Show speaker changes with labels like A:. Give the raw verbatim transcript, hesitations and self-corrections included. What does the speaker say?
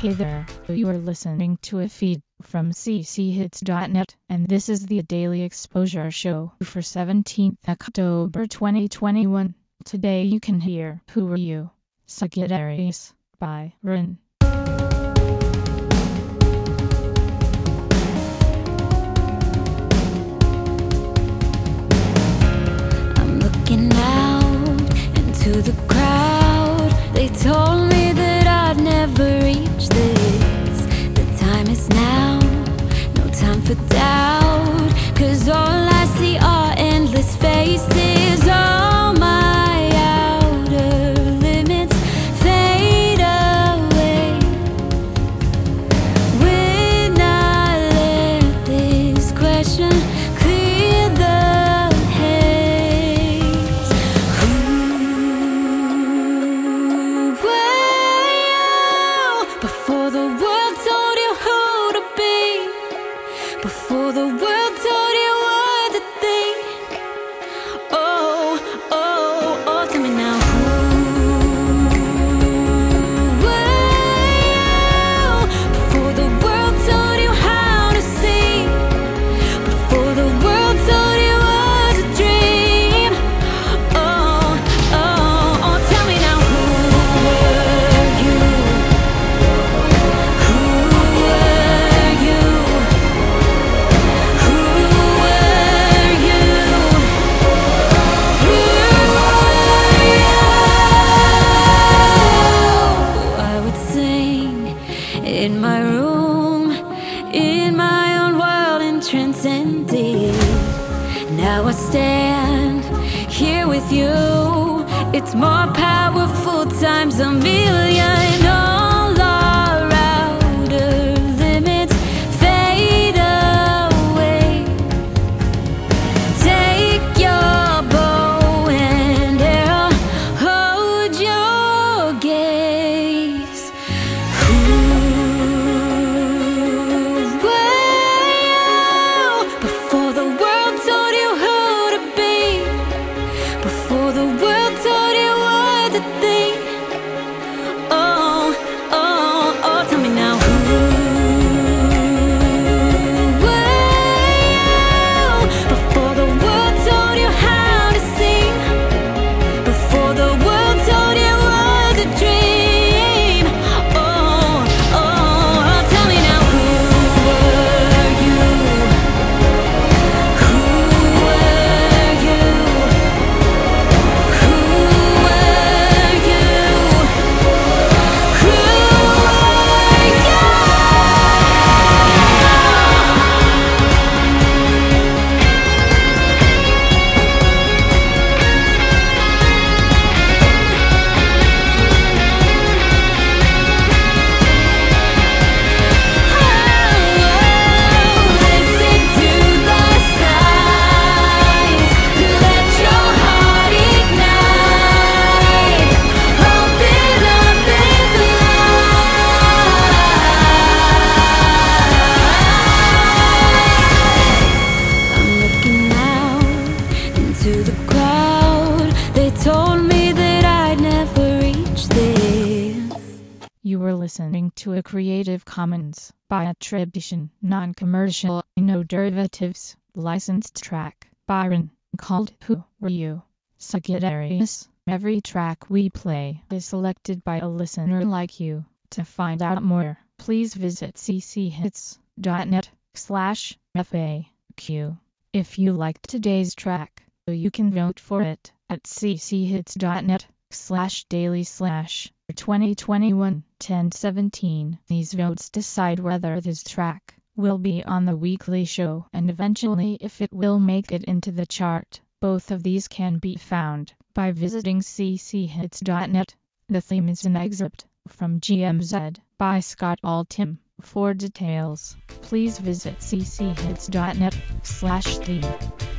A: Hey there, you are listening to a feed from c c hits dot net, and this is the Daily Exposure Show for seventeenth October twenty twenty-one. Today you can hear Who Are You? Sagittarius by Rin.
B: I'm looking out into the crowd. They told me that I'd never reach this. The time is now, no time for doubt. Cause all I see are endless faces. All my outer limits fade away when I let this question clear the haze. Who were you before the world told you who to be? Before the world told you what to think? Oh, oh, oh, tell me now. Who were you before the world told you how to see? Before the world told you was a dream? Oh, oh, oh, tell me now. Who were you? Who were you? Who were you? Who were you? I would sing in my room, in my own world and transcended. Now I stand here with you. It's more powerful times a million. All our outer limits fade away. Take your bow and arrow, hold your gaze. Who were you before the world told you who to be? Before the world told you what to think? Oh, oh, oh, tell me now. Who were you before the world told you how to sing? Before the world told you was a dream? Oh, oh, tell me now. Who were you? Who were you? Who were you? Who were Listen to the signs. Let your heart ignite. Open up and fly. I'm looking out into the crowd. They told me that I'd never reach this.
A: You were listening to a Creative Commons by attribution, non-commercial, no derivatives, licensed track by Rin, called Who Were You? Sagittarius. Every track we play is selected by a listener like you. To find out more, please visit c c hits dot net slash F A Q. If you liked today's track, you can vote for it at c c hits dot net slash daily slash twenty twenty-one ten seventeen. These votes decide whether this track will be on the weekly show and eventually if it will make it into the chart. Both of these can be found by visiting c c hits dot net. The theme is an excerpt from G M Z by Scott Altham. For details, please visit c c hits dot net slash theme.